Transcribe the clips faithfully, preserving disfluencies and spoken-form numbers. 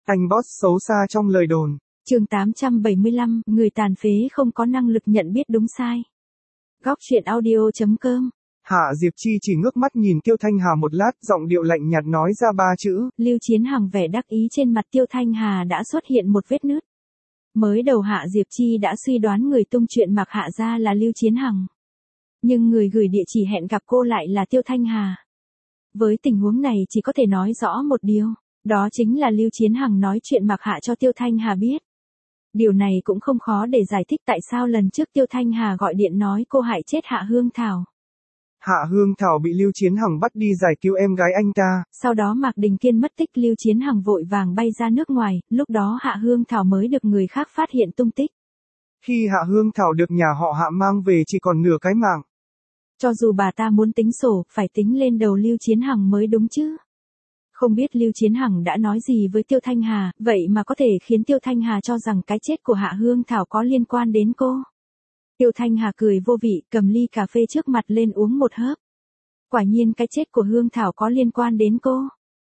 Anh boss xấu xa trong lời đồn. Chương tám trăm bảy mươi lăm, người tàn phế không có năng lực nhận biết đúng sai. Góc truyện audio chấm com. Hạ Diệp Chi chỉ ngước mắt nhìn Tiêu Thanh Hà một lát, giọng điệu lạnh nhạt nói ra ba chữ. Lưu Chiến Hằng vẻ đắc ý trên mặt Tiêu Thanh Hà đã xuất hiện một vết nứt. Mới đầu Hạ Diệp Chi đã suy đoán người tung chuyện Mạc Hạ ra là Lưu Chiến Hằng. Nhưng người gửi địa chỉ hẹn gặp cô lại là Tiêu Thanh Hà. Với tình huống này chỉ có thể nói rõ một điều, đó chính là Lưu Chiến Hằng nói chuyện Mạc Hạ cho Tiêu Thanh Hà biết. Điều này cũng không khó để giải thích tại sao lần trước Tiêu Thanh Hà gọi điện nói cô hại chết Hạ Hương Thảo. Hạ Hương Thảo bị Lưu Chiến Hằng bắt đi giải cứu em gái anh ta. Sau đó Mạc Đình Kiên mất tích, Lưu Chiến Hằng vội vàng bay ra nước ngoài, lúc đó Hạ Hương Thảo mới được người khác phát hiện tung tích. Khi Hạ Hương Thảo được nhà họ Hạ mang về chỉ còn nửa cái mạng. Cho dù bà ta muốn tính sổ, phải tính lên đầu Lưu Chiến Hằng mới đúng chứ. Không biết Lưu Chiến Hằng đã nói gì với Tiêu Thanh Hà, vậy mà có thể khiến Tiêu Thanh Hà cho rằng cái chết của Hạ Hương Thảo có liên quan đến cô. Tiêu Thanh Hà cười vô vị, cầm ly cà phê trước mặt lên uống một hớp. Quả nhiên cái chết của Hương Thảo có liên quan đến cô.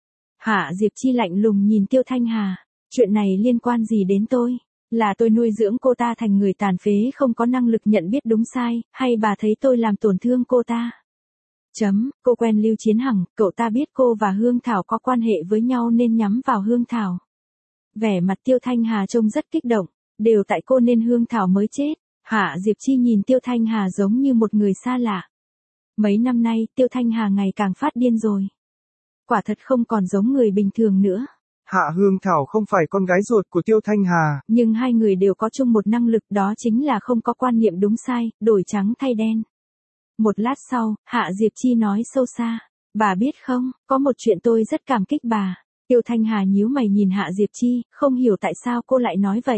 Hạ Diệp Chi lạnh lùng nhìn Tiêu Thanh Hà. Chuyện này liên quan gì đến tôi? Là tôi nuôi dưỡng cô ta thành người tàn phế không có năng lực nhận biết đúng sai, hay bà thấy tôi làm tổn thương cô ta? Chấm, cô quen Lưu Chiến Hằng, cậu ta biết cô và Hương Thảo có quan hệ với nhau nên nhắm vào Hương Thảo. Vẻ mặt Tiêu Thanh Hà trông rất kích động, đều tại cô nên Hương Thảo mới chết. Hạ Diệp Chi nhìn Tiêu Thanh Hà giống như một người xa lạ. Mấy năm nay, Tiêu Thanh Hà ngày càng phát điên rồi. Quả thật không còn giống người bình thường nữa. Hạ Hương Thảo không phải con gái ruột của Tiêu Thanh Hà. Nhưng hai người đều có chung một năng lực, đó chính là không có quan niệm đúng sai, đổi trắng thay đen. Một lát sau, Hạ Diệp Chi nói sâu xa. Bà biết không, có một chuyện tôi rất cảm kích bà. Tiêu Thanh Hà nhíu mày nhìn Hạ Diệp Chi, không hiểu tại sao cô lại nói vậy.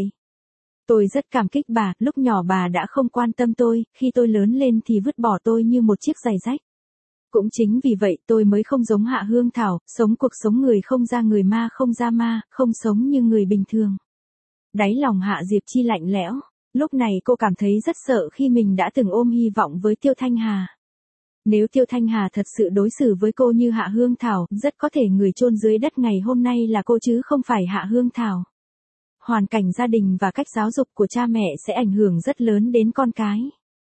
Tôi rất cảm kích bà, lúc nhỏ bà đã không quan tâm tôi, khi tôi lớn lên thì vứt bỏ tôi như một chiếc giày rách. Cũng chính vì vậy tôi mới không giống Hạ Hương Thảo, sống cuộc sống người không ra người ma không ra ma, không sống như người bình thường. Đáy lòng Hạ Diệp Chi lạnh lẽo, lúc này cô cảm thấy rất sợ khi mình đã từng ôm hy vọng với Tiêu Thanh Hà. Nếu Tiêu Thanh Hà thật sự đối xử với cô như Hạ Hương Thảo, rất có thể người chôn dưới đất ngày hôm nay là cô chứ không phải Hạ Hương Thảo. Hoàn cảnh gia đình và cách giáo dục của cha mẹ sẽ ảnh hưởng rất lớn đến con cái.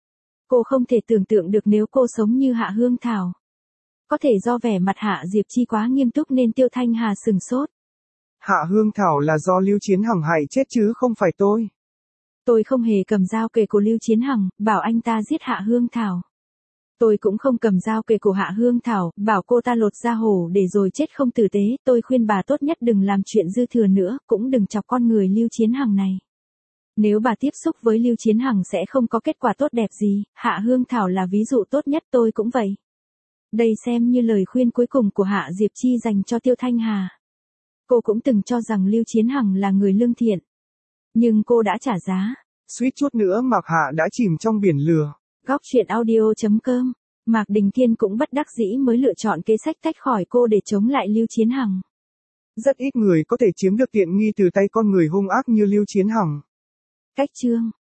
Cô không thể tưởng tượng được nếu cô sống như Hạ Hương Thảo. Có thể do vẻ mặt Hạ Diệp Chi quá nghiêm túc nên Tiêu Thanh Hà sừng sốt. Hạ Hương Thảo là do Lưu Chiến Hằng hại chết chứ không phải tôi. Tôi không hề cầm dao kề của Lưu Chiến Hằng, bảo anh ta giết Hạ Hương Thảo. Tôi cũng không cầm dao kề của Hạ Hương Thảo, bảo cô ta lột da hổ để rồi chết không tử tế. Tôi khuyên bà tốt nhất đừng làm chuyện dư thừa nữa, cũng đừng chọc con người Lưu Chiến Hằng này. Nếu bà tiếp xúc với Lưu Chiến Hằng sẽ không có kết quả tốt đẹp gì, Hạ Hương Thảo là ví dụ tốt nhất, tôi cũng vậy. Đây xem như lời khuyên cuối cùng của Hạ Diệp Chi dành cho Tiêu Thanh Hà. Cô cũng từng cho rằng Lưu Chiến Hằng là người lương thiện. Nhưng cô đã trả giá. Suýt chút nữa Mạc Hạ đã chìm trong biển lửa. Góc truyện audio chấm com. Mạc Đình Kiên cũng bất đắc dĩ mới lựa chọn kế sách tách khỏi cô để chống lại Lưu Chiến Hằng. Rất ít người có thể chiếm được tiện nghi từ tay con người hung ác như Lưu Chiến Hằng. Cách chương.